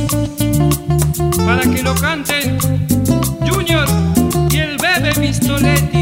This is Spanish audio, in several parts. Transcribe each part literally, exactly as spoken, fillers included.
para que lo canten Junior y el Bebe Pistoletti.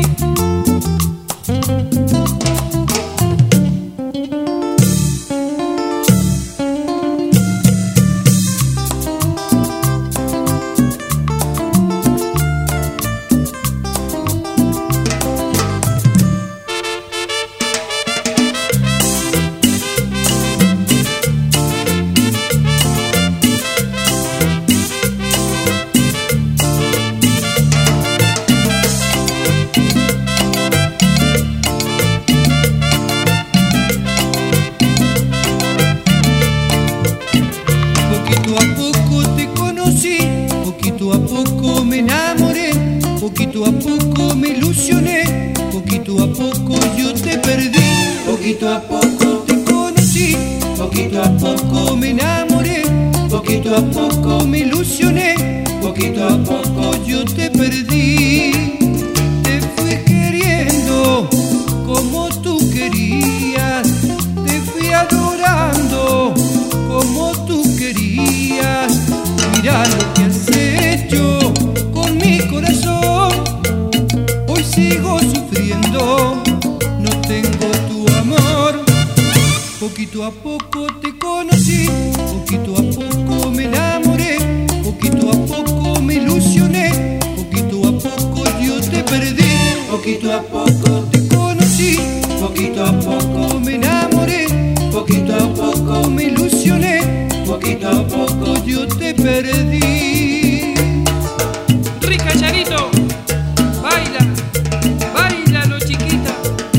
Poquito a poco te conocí, poquito a poco me enamoré, poquito a poco me ilusioné, poquito a poco yo te perdí. Poquito a poco te conocí, poquito a poco me enamoré, poquito a poco me ilusioné, poquito a poco yo te perdí. Te fui queriendo como tú querías, te fui adorando como tú querías. Mira lo que has hecho con mi corazón, hoy sigo sufriendo, no tengo tu amor. Poquito a poco te conocí, poquito a poco me enamoré, poquito a poco me ilusioné, poquito a poco yo te perdí. Poquito a poco te conocí, poquito a poco me enamoré, poquito a poco me ilusioné, poquito a poco yo te perdí. Rica Charito, baila, bailalo chiquita.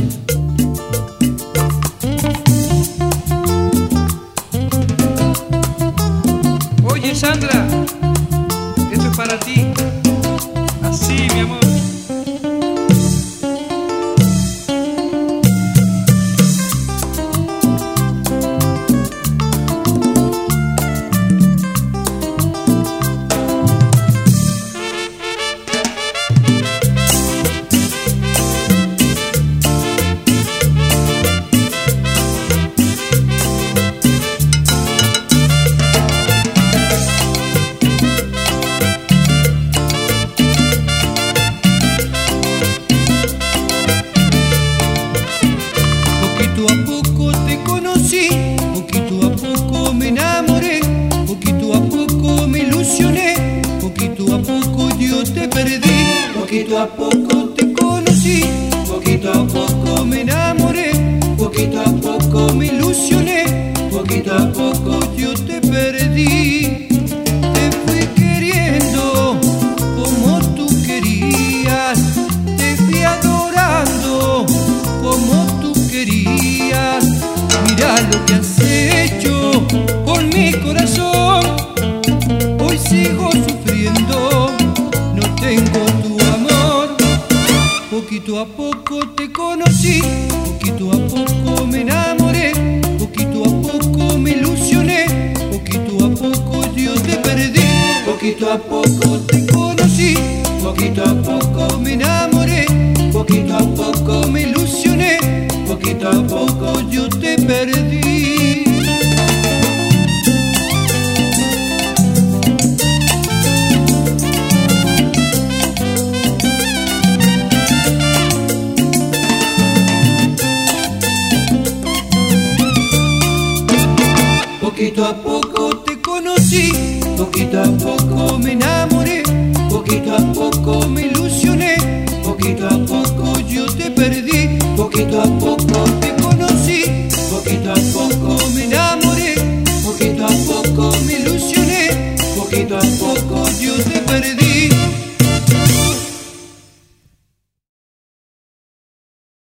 Oye Sandra, esto es para ti. Así, mi amor. Poquito a poco te conocí, poquito a poco me enamoré, poquito a poco me ilusioné, poquito a poco yo te perdí. Poquito a poco te conocí, poquito a poco me enamoré, poquito a poco me ilusioné, poquito a poco yo te perdí. Te fui queriendo como tú querías, te fui adorando como tú querías. Mira lo que has hecho con mi corazón, hoy sigo sufriendo, no tengo tu amor. Poquito a poco te conocí, poquito a poco me enamoré, poquito a poco me ilusioné, poquito a poco yo te perdí. Poquito a poco te conocí, poquito a poco me enamoré, poquito a poco me ilusioné, poquito a poco yo te perdí. Poquito a poco te conocí, poquito a poco me enamoré, poquito a poco me ilusioné, poquito a poco yo te perdí. Poquito a poco te conocí, poquito a poco me enamoré, poquito a poco me ilusioné, poquito a poco yo te perdí.